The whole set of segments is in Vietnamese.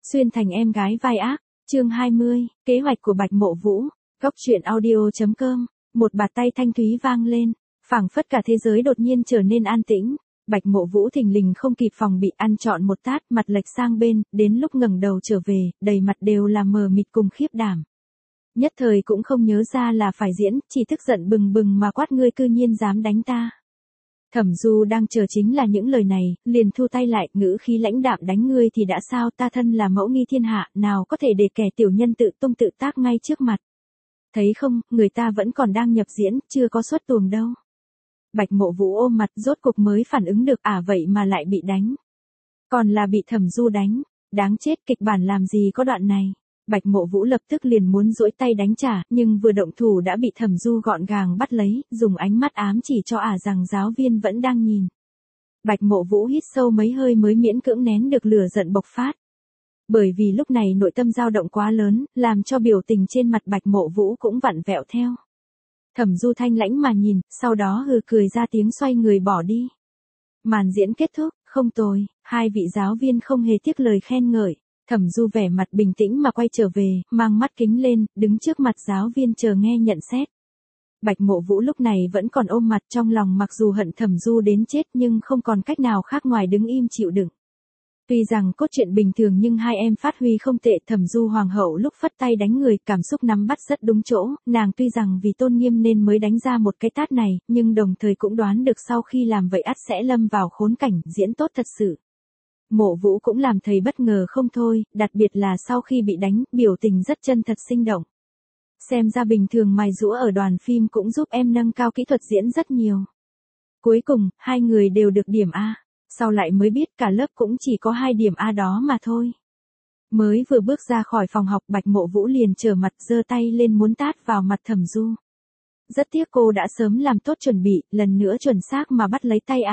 Xuyên thành em gái vai ác, chương 20, kế hoạch của Bạch Mộ Vũ, góc truyện audio.com, một bạt tay thanh thúy vang lên, phảng phất cả thế giới đột nhiên trở nên an tĩnh. Bạch Mộ Vũ thình lình không kịp phòng bị ăn trọn một tát, mặt lệch sang bên, đến lúc ngẩng đầu trở về, đầy mặt đều là mờ mịt cùng khiếp đảm. Nhất thời cũng không nhớ ra là phải diễn, chỉ tức giận bừng bừng mà quát: ngươi cư nhiên dám đánh ta. Thẩm Du đang chờ chính là những lời này, liền thu tay lại, ngữ khí lãnh đạm: đánh ngươi thì đã sao, ta thân là mẫu nghi thiên hạ, nào có thể để kẻ tiểu nhân tự tung tự tác ngay trước mặt. Thấy không, người ta vẫn còn đang nhập diễn, chưa có xuất tuồng đâu. Bạch Mộ Vũ ôm mặt, rốt cục mới phản ứng được, vậy mà lại bị đánh. Còn là bị Thẩm Du đánh, đáng chết, kịch bản làm gì có đoạn này. Bạch Mộ Vũ lập tức liền muốn duỗi tay đánh trả, nhưng vừa động thủ đã bị Thẩm Du gọn gàng bắt lấy, dùng ánh mắt ám chỉ cho rằng giáo viên vẫn đang nhìn. Bạch Mộ Vũ hít sâu mấy hơi mới miễn cưỡng nén được lửa giận bộc phát. Bởi vì lúc này nội tâm dao động quá lớn, làm cho biểu tình trên mặt Bạch Mộ Vũ cũng vặn vẹo theo. Thẩm Du thanh lãnh mà nhìn, sau đó hừ cười ra tiếng xoay người bỏ đi. Màn diễn kết thúc, không tồi, hai vị giáo viên không hề tiếc lời khen ngợi. Thẩm Du vẻ mặt bình tĩnh mà quay trở về, mang mắt kính lên, đứng trước mặt giáo viên chờ nghe nhận xét. Bạch Mộ Vũ lúc này vẫn còn ôm mặt, trong lòng mặc dù hận Thẩm Du đến chết nhưng không còn cách nào khác ngoài đứng im chịu đựng. Tuy rằng cốt truyện bình thường nhưng hai em phát huy không tệ. Thẩm Du hoàng hậu lúc phất tay đánh người, cảm xúc nắm bắt rất đúng chỗ, nàng tuy rằng vì tôn nghiêm nên mới đánh ra một cái tát này, nhưng đồng thời cũng đoán được sau khi làm vậy ắt sẽ lâm vào khốn cảnh, diễn tốt thật sự. Mộ Vũ cũng làm thầy bất ngờ không thôi, đặc biệt là sau khi bị đánh, biểu tình rất chân thật sinh động. Xem ra bình thường mài giũa ở đoàn phim cũng giúp em nâng cao kỹ thuật diễn rất nhiều. Cuối cùng, hai người đều được điểm A. Sau lại mới biết cả lớp cũng chỉ có 2 điểm A đó mà thôi. Mới vừa bước ra khỏi phòng học, Bạch Mộ Vũ liền trở mặt giơ tay lên muốn tát vào mặt Thẩm Du. Rất tiếc cô đã sớm làm tốt chuẩn bị, lần nữa chuẩn xác mà bắt lấy tay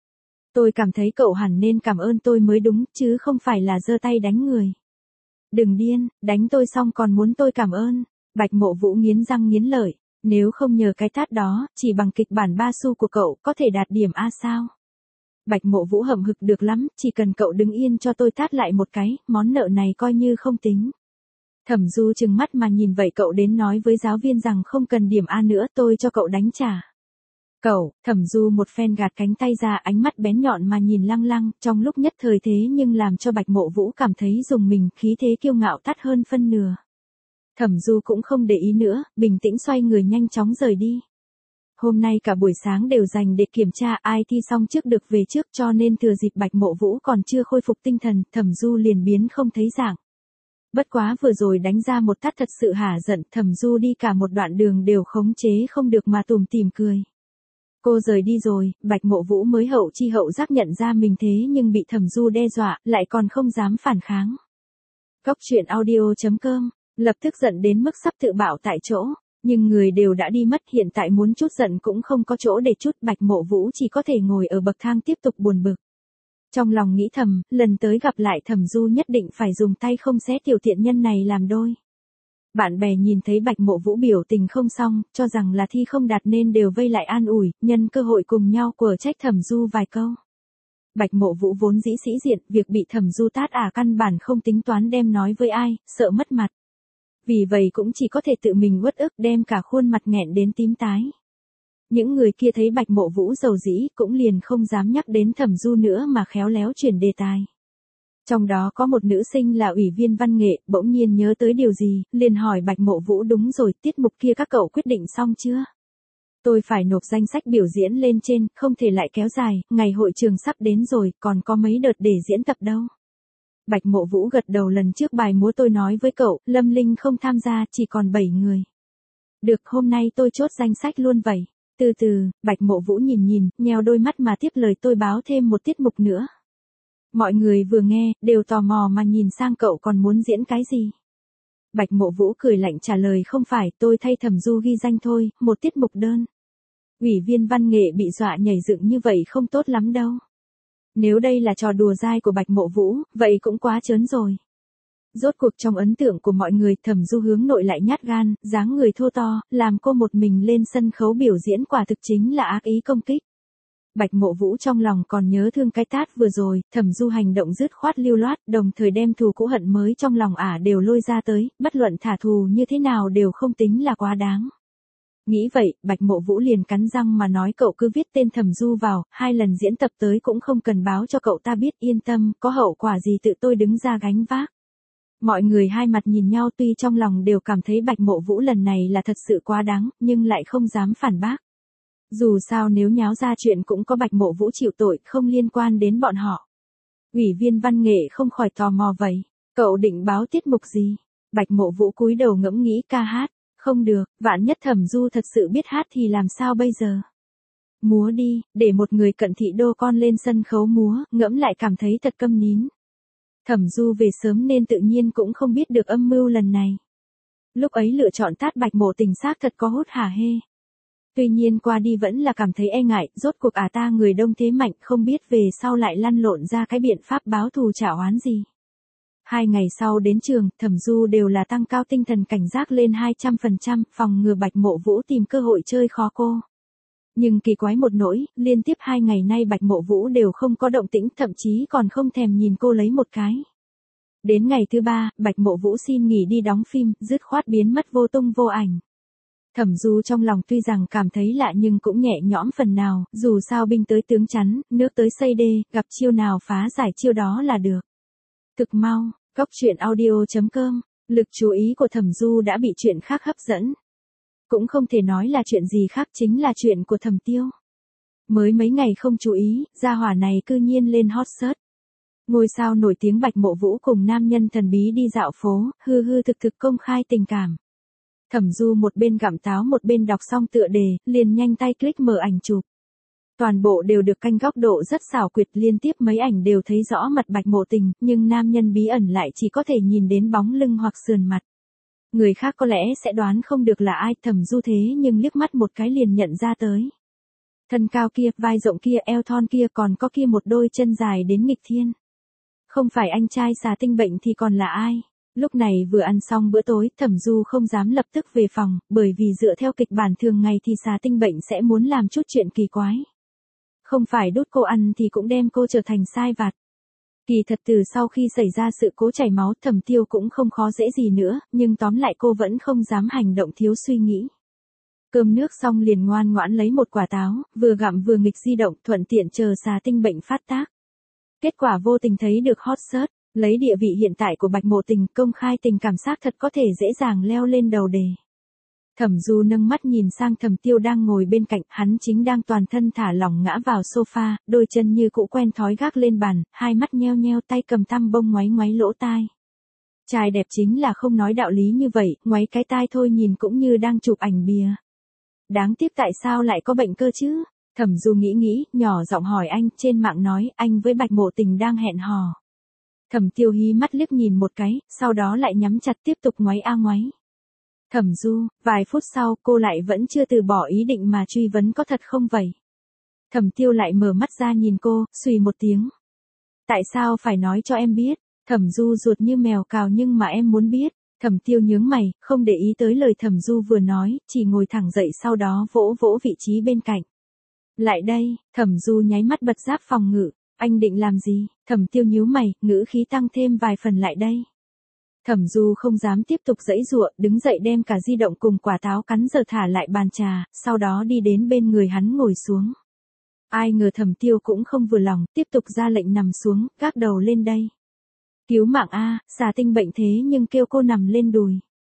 Tôi cảm thấy cậu hẳn nên cảm ơn tôi mới đúng, chứ không phải là giơ tay đánh người. Đừng điên, đánh tôi xong còn muốn tôi cảm ơn. Bạch Mộ Vũ nghiến răng nghiến lợi, nếu không nhờ cái tát đó, chỉ bằng kịch bản 3 xu của cậu có thể đạt điểm A sao? Bạch Mộ Vũ hậm hực: được lắm, chỉ cần cậu đứng yên cho tôi tát lại một cái, món nợ này coi như không tính. Thẩm Du trừng mắt mà nhìn: vậy cậu đến nói với giáo viên rằng không cần điểm A nữa, tôi cho cậu đánh trả. Cậu, Thẩm Du một phen gạt cánh tay ra, ánh mắt bén nhọn mà nhìn Lăng Lăng, trong lúc nhất thời thế nhưng làm cho Bạch Mộ Vũ cảm thấy rùng mình, khí thế kiêu ngạo tắt hơn phân nửa. Thẩm Du cũng không để ý nữa, bình tĩnh xoay người nhanh chóng rời đi. Hôm nay cả buổi sáng đều dành để kiểm tra, ai thi xong trước được về trước, cho nên thừa dịp Bạch Mộ Vũ còn chưa khôi phục tinh thần, Thẩm Du liền biến không thấy dạng. Bất quá vừa rồi đánh ra một tát thật sự hả giận, Thẩm Du đi cả một đoạn đường đều khống chế không được mà tủm tỉm cười. Cô rời đi rồi, Bạch Mộ Vũ mới hậu chi hậu giác nhận ra mình thế nhưng bị Thẩm Du đe dọa, lại còn không dám phản kháng. Góc truyện audio.com, lập tức giận đến mức sắp tự bạo tại chỗ. Nhưng người đều đã đi mất, hiện tại muốn chút giận cũng không có chỗ để chút. Bạch Mộ Vũ chỉ có thể ngồi ở bậc thang tiếp tục buồn bực. Trong lòng nghĩ thầm, lần tới gặp lại Thẩm Du nhất định phải dùng tay không xé tiểu tiện nhân này làm đôi. Bạn bè nhìn thấy Bạch Mộ Vũ biểu tình không xong, cho rằng là thi không đạt nên đều vây lại an ủi, nhân cơ hội cùng nhau quở trách Thẩm Du vài câu. Bạch Mộ Vũ vốn dĩ sĩ diện, việc bị Thẩm Du tát căn bản không tính toán đem nói với ai, sợ mất mặt. Vì vậy cũng chỉ có thể tự mình uất ức, đem cả khuôn mặt nghẹn đến tím tái. Những người kia thấy Bạch Mộ Vũ dầu dĩ cũng liền không dám nhắc đến Thẩm Du nữa mà khéo léo chuyển đề tài. Trong đó có một nữ sinh là ủy viên văn nghệ, bỗng nhiên nhớ tới điều gì, liền hỏi Bạch Mộ Vũ: đúng rồi, tiết mục kia các cậu quyết định xong chưa? Tôi phải nộp danh sách biểu diễn lên trên, không thể lại kéo dài, ngày hội trường sắp đến rồi, còn có mấy đợt để diễn tập đâu. Bạch Mộ Vũ gật đầu: lần trước bài múa tôi nói với cậu, Lâm Linh không tham gia, chỉ còn 7 người. Được, hôm nay tôi chốt danh sách luôn vậy. Từ từ, Bạch Mộ Vũ nhìn, nheo đôi mắt mà tiếp lời: tôi báo thêm một tiết mục nữa. Mọi người vừa nghe, đều tò mò mà nhìn sang cậu: còn muốn diễn cái gì? Bạch Mộ Vũ cười lạnh trả lời: không phải, tôi thay Thẩm Du ghi danh thôi, một tiết mục đơn. Ủy viên văn nghệ bị dọa nhảy dựng như vậy không tốt lắm đâu. Nếu đây là trò đùa dai của Bạch Mộ Vũ, vậy cũng quá trớn rồi. Rốt cuộc trong ấn tượng của mọi người, Thẩm Du hướng nội lại nhát gan, dáng người thô to, làm cô một mình lên sân khấu biểu diễn quả thực chính là ác ý công kích. Bạch Mộ Vũ trong lòng còn nhớ thương cái tát vừa rồi, Thẩm Du hành động dứt khoát lưu loát, đồng thời đem thù cũ hận mới trong lòng đều lôi ra tới, bất luận thả thù như thế nào đều không tính là quá đáng. Nghĩ vậy, Bạch Mộ Vũ liền cắn răng mà nói cậu cứ viết tên Thẩm Du vào, 2 lần diễn tập tới cũng không cần báo cho cậu ta biết, yên tâm, có hậu quả gì tự tôi đứng ra gánh vác. Mọi người hai mặt nhìn nhau, tuy trong lòng đều cảm thấy Bạch Mộ Vũ lần này là thật sự quá đáng, nhưng lại không dám phản bác. Dù sao nếu nháo ra chuyện cũng có Bạch Mộ Vũ chịu tội, không liên quan đến bọn họ. Ủy viên văn nghệ không khỏi tò mò vậy. Cậu định báo tiết mục gì? Bạch Mộ Vũ cúi đầu ngẫm nghĩ ca hát. Không được, vạn nhất Thẩm Du thật sự biết hát thì làm sao bây giờ? Múa đi, để một người cận thị đô con lên sân khấu múa, ngẫm lại cảm thấy thật câm nín. Thẩm Du về sớm nên tự nhiên cũng không biết được âm mưu lần này. Lúc ấy lựa chọn tát Bạch Mộ Tình xác thật có hút hả hê. Tuy nhiên qua đi vẫn là cảm thấy e ngại, rốt cuộc ta người đông thế mạnh, không biết về sau lại lăn lộn ra cái biện pháp báo thù trả oán gì. 2 ngày sau đến trường, Thẩm Du đều là tăng cao tinh thần cảnh giác lên 200%, phòng ngừa Bạch Mộ Vũ tìm cơ hội chơi khó cô. Nhưng kỳ quái một nỗi, liên tiếp 2 ngày nay Bạch Mộ Vũ đều không có động tĩnh, thậm chí còn không thèm nhìn cô lấy một cái. Đến ngày thứ 3, Bạch Mộ Vũ xin nghỉ đi đóng phim, dứt khoát biến mất vô tung vô ảnh. Thẩm Du trong lòng tuy rằng cảm thấy lạ nhưng cũng nhẹ nhõm phần nào, dù sao binh tới tướng chắn, nước tới xây đê, gặp chiêu nào phá giải chiêu đó là được. Thực mau, Cóc truyện audio.com, lực chú ý của Thẩm Du đã bị chuyện khác hấp dẫn. Cũng không thể nói là chuyện gì khác, chính là chuyện của Thẩm Tiêu. Mới mấy ngày không chú ý, gia hỏa này cư nhiên lên hot search. Ngôi sao nổi tiếng Bạch Mộ Vũ cùng nam nhân thần bí đi dạo phố, hư hư thực thực công khai tình cảm. Thẩm Du một bên gặm táo một bên đọc xong tựa đề, liền nhanh tay click mở ảnh chụp. Toàn bộ đều được canh góc độ rất xảo quyệt, liên tiếp mấy ảnh đều thấy rõ mặt Bạch Mộ Tình, nhưng nam nhân bí ẩn lại chỉ có thể nhìn đến bóng lưng hoặc sườn mặt. Người khác có lẽ sẽ đoán không được là ai, Thẩm Du thế nhưng liếc mắt một cái liền nhận ra tới. Thân cao kia, vai rộng kia, eo thon kia, còn có kia một đôi chân dài đến nghịch thiên. Không phải anh trai Xà Tinh Bệnh thì còn là ai? Lúc này vừa ăn xong bữa tối, Thẩm Du không dám lập tức về phòng, bởi vì dựa theo kịch bản thường ngày thì Xà Tinh Bệnh sẽ muốn làm chút chuyện kỳ quái. Không phải đút cô ăn thì cũng đem cô trở thành sai vặt. Kỳ thật từ sau khi xảy ra sự cố chảy máu, Thẩm Tiêu cũng không khó dễ gì nữa, nhưng tóm lại cô vẫn không dám hành động thiếu suy nghĩ. Cơm nước xong liền ngoan ngoãn lấy một quả táo, vừa gặm vừa nghịch di động, thuận tiện chờ Xà Tinh Bệnh phát tác. Kết quả vô tình thấy được hot search, lấy địa vị hiện tại của Bạch Mộ Tình, công khai tình cảm xác thật có thể dễ dàng leo lên đầu đề. Thẩm Du nâng mắt nhìn sang Thẩm Tiêu đang ngồi bên cạnh, hắn chính đang toàn thân thả lỏng ngã vào sofa, đôi chân như cũ quen thói gác lên bàn, hai mắt nheo nheo, tay cầm tăm bông ngoáy ngoáy lỗ tai. Trai đẹp chính là không nói đạo lý như vậy, ngoáy cái tai thôi nhìn cũng như đang chụp ảnh bìa. Đáng tiếc tại sao lại có bệnh cơ chứ? Thẩm Du nghĩ, nhỏ giọng hỏi anh, trên mạng nói anh với Bạch Mộ Tình đang hẹn hò. Thẩm Tiêu hí mắt liếc nhìn một cái, sau đó lại nhắm chặt tiếp tục ngoáy ngoáy. Thẩm Du, vài phút sau cô lại vẫn chưa từ bỏ ý định mà truy vấn có thật không vậy? Thẩm Tiêu lại mở mắt ra nhìn cô, xùy một tiếng. Tại sao phải nói cho em biết? Thẩm Du ruột như mèo cào, nhưng mà em muốn biết. Thẩm Tiêu nhướng mày, không để ý tới lời Thẩm Du vừa nói, chỉ ngồi thẳng dậy sau đó vỗ vỗ vị trí bên cạnh. Lại đây, Thẩm Du nháy mắt bật giáp phòng ngự. Anh định làm gì? Thẩm Tiêu nhíu mày, ngữ khí tăng thêm vài phần lại đây. Thẩm Du không dám tiếp tục giãy giụa, đứng dậy đem cả di động cùng quả táo cắn giờ thả lại bàn trà, sau đó đi đến bên người hắn ngồi xuống. Ai ngờ Thẩm Tiêu cũng không vừa lòng, tiếp tục ra lệnh nằm xuống, gác đầu lên đây. Cứu mạng a, Xà Tinh Bệnh thế nhưng kêu cô nằm lên đùi.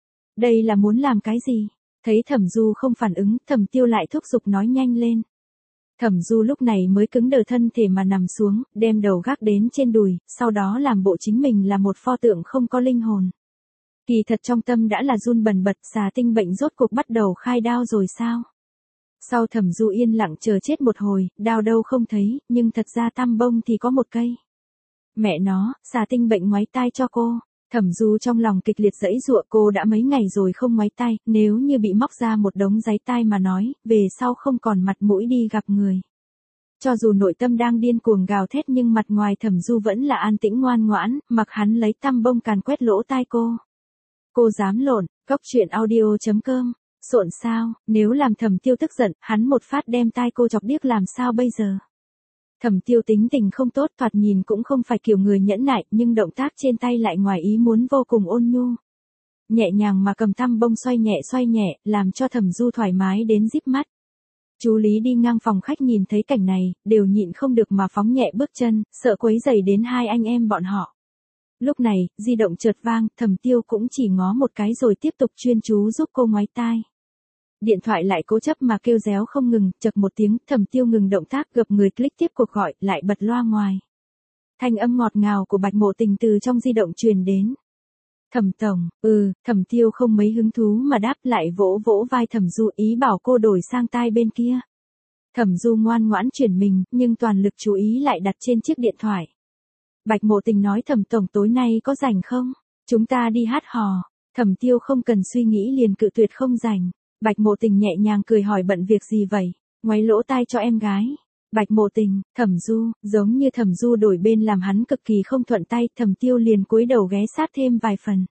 Đây là muốn làm cái gì? Thấy Thẩm Du không phản ứng, Thẩm Tiêu lại thúc giục nói nhanh lên. Thẩm Du lúc này mới cứng đờ thân thể mà nằm xuống, đem đầu gác đến trên đùi, sau đó làm bộ chính mình là một pho tượng không có linh hồn. Kỳ thật trong tâm đã là run bần bật, Xà Tinh Bệnh rốt cuộc bắt đầu khai đao rồi sao? Sau Thẩm Du yên lặng chờ chết một hồi, đao đâu không thấy, nhưng thật ra tăm bông thì có một cây. Mẹ nó, Xà Tinh Bệnh ngoáy tai cho cô. Thẩm Du trong lòng kịch liệt giãy giụa, cô đã mấy ngày rồi không ngoáy tai, nếu như bị móc ra một đống giấy tai mà nói, về sau không còn mặt mũi đi gặp người. Cho dù nội tâm đang điên cuồng gào thét nhưng mặt ngoài Thẩm Du vẫn là an tĩnh ngoan ngoãn, mặc hắn lấy tăm bông càn quét lỗ tai cô. Cô dám lộn, Cóc truyện audio.com Xộn sao, nếu làm Thẩm Tiêu tức giận, hắn một phát đem tai cô chọc điếc làm sao bây giờ? Thẩm Tiêu tính tình không tốt, thoạt nhìn cũng không phải kiểu người nhẫn nại, nhưng động tác trên tay lại ngoài ý muốn vô cùng ôn nhu. Nhẹ nhàng mà cầm tăm bông xoay nhẹ, làm cho Thẩm Du thoải mái đến díp mắt. Chú Lý đi ngang phòng khách nhìn thấy cảnh này, đều nhịn không được mà phóng nhẹ bước chân, sợ quấy rầy đến hai anh em bọn họ. Lúc này, di động chợt vang, Thẩm Tiêu cũng chỉ ngó một cái rồi tiếp tục chuyên chú giúp cô ngoáy tai. Điện thoại lại cố chấp mà kêu réo không ngừng, chậc một tiếng, Thẩm Tiêu ngừng động tác, gập người click tiếp cuộc gọi, lại bật loa ngoài. Thanh âm ngọt ngào của Bạch Mộ Tình từ trong di động truyền đến. Thẩm tổng, Thẩm Tiêu không mấy hứng thú mà đáp lại, vỗ vỗ vai Thẩm Du, ý bảo cô đổi sang tai bên kia. Thẩm Du ngoan ngoãn chuyển mình, nhưng toàn lực chú ý lại đặt trên chiếc điện thoại. Bạch Mộ Tình nói, Thẩm tổng tối nay có rảnh không? Chúng ta đi hát hò. Thẩm Tiêu không cần suy nghĩ liền cự tuyệt không rảnh. Bạch Mộ Tình nhẹ nhàng cười hỏi, bận việc gì vậy? Ngoáy lỗ tai cho em gái. Bạch Mộ Tình, Thẩm Du, giống như Thẩm Du đổi bên làm hắn cực kỳ không thuận tay, Thẩm Tiêu liền cúi đầu ghé sát thêm vài phần.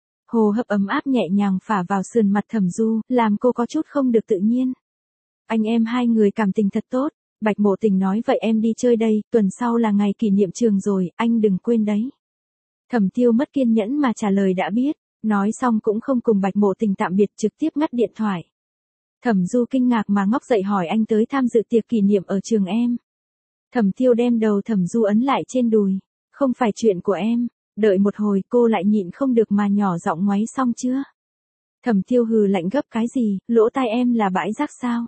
Hồ hấp ấm áp nhẹ nhàng phả vào sườn mặt Thẩm Du, làm cô có chút không được tự nhiên. Anh em hai người cảm tình thật tốt. Bạch Mộ Tình nói, vậy em đi chơi đây, tuần sau là ngày kỷ niệm trường rồi, anh đừng quên đấy. Thẩm Tiêu mất kiên nhẫn mà trả lời đã biết, nói xong cũng không cùng Bạch Mộ Tình tạm biệt, trực tiếp ngắt điện thoại. Thẩm Du kinh ngạc mà ngóc dậy hỏi, anh tới tham dự tiệc kỷ niệm ở trường em. Thẩm Tiêu đem đầu Thẩm Du ấn lại trên đùi, không phải chuyện của em. Đợi một hồi cô lại nhịn không được mà nhỏ giọng, ngoáy xong chưa? Thẩm Tiêu hừ lạnh, gấp cái gì, lỗ tai em là bãi rác sao?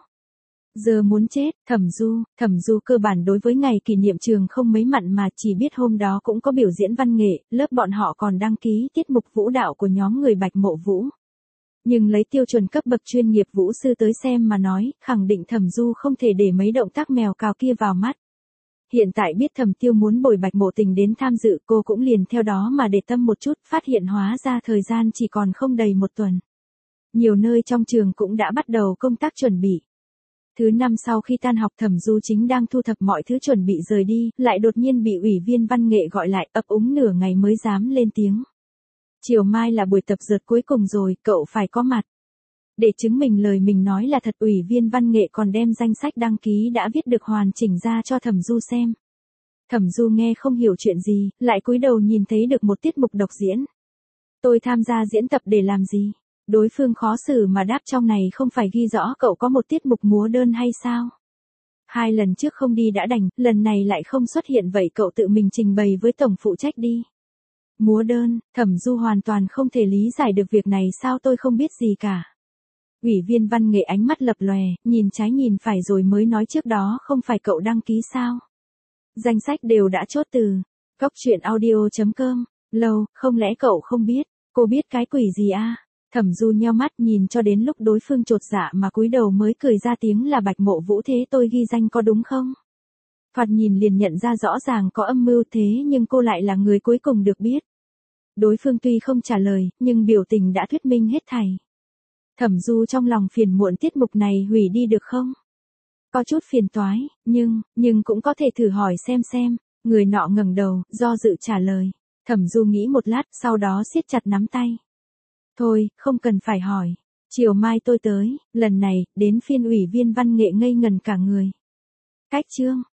Giờ muốn chết. Thẩm Du cơ bản đối với ngày kỷ niệm trường không mấy mặn mà chỉ biết hôm đó cũng có biểu diễn văn nghệ, lớp bọn họ còn đăng ký tiết mục vũ đạo của nhóm người Bạch Mộ Vũ. Nhưng lấy tiêu chuẩn cấp bậc chuyên nghiệp vũ sư tới xem mà nói, khẳng định Thẩm Du không thể để mấy động tác mèo cào kia vào mắt. Hiện tại biết Thẩm Tiêu muốn bồi Bạch Mộ Tình đến tham dự, cô cũng liền theo đó mà để tâm một chút, phát hiện hóa ra thời gian chỉ còn không đầy một tuần. Nhiều nơi trong trường cũng đã bắt đầu công tác chuẩn bị. Thứ năm sau khi tan học, Thẩm Du chính đang thu thập mọi thứ chuẩn bị rời đi, lại đột nhiên bị ủy viên văn nghệ gọi lại, ấp úng nửa ngày mới dám lên tiếng. Chiều mai là buổi tập dượt cuối cùng rồi, cậu phải có mặt. Để chứng minh lời mình nói là thật, ủy viên văn nghệ còn đem danh sách đăng ký đã viết được hoàn chỉnh ra cho Thẩm Du xem. Thẩm Du nghe không hiểu chuyện gì, lại cúi đầu nhìn thấy được một tiết mục đọc diễn. Tôi tham gia diễn tập để làm gì? Đối phương khó xử mà đáp, trong này không phải ghi rõ cậu có một tiết mục múa đơn hay sao? 2 lần trước không đi đã đành, lần này lại không xuất hiện, vậy cậu tự mình trình bày với tổng phụ trách đi. Múa đơn, Thẩm Du hoàn toàn không thể lý giải được việc này, sao tôi không biết gì cả. Ủy viên văn nghệ ánh mắt lập lòe, nhìn trái nhìn phải rồi mới nói, trước đó không phải cậu đăng ký sao? Danh sách đều đã chốt từ coctruyện.audio.com, lâu, không lẽ cậu không biết? Cô biết cái quỷ gì a? Thẩm Du nheo mắt nhìn cho đến lúc đối phương chột dạ mà cúi đầu mới cười ra tiếng, là Bạch Mộ Vũ, thế tôi ghi danh có đúng không? Thoạt nhìn liền nhận ra rõ ràng có âm mưu, thế nhưng cô lại là người cuối cùng được biết. Đối phương tuy không trả lời, nhưng biểu tình đã thuyết minh hết thảy. Thẩm Du trong lòng phiền muộn, tiết mục này hủy đi được không? Có chút phiền toái, nhưng cũng có thể thử hỏi xem. Người nọ ngẩng đầu, do dự trả lời. Thẩm Du nghĩ một lát, sau đó siết chặt nắm tay. Thôi, không cần phải hỏi. Chiều mai tôi tới. Lần này, đến phiên ủy viên văn nghệ ngây ngần cả người. Cách chương.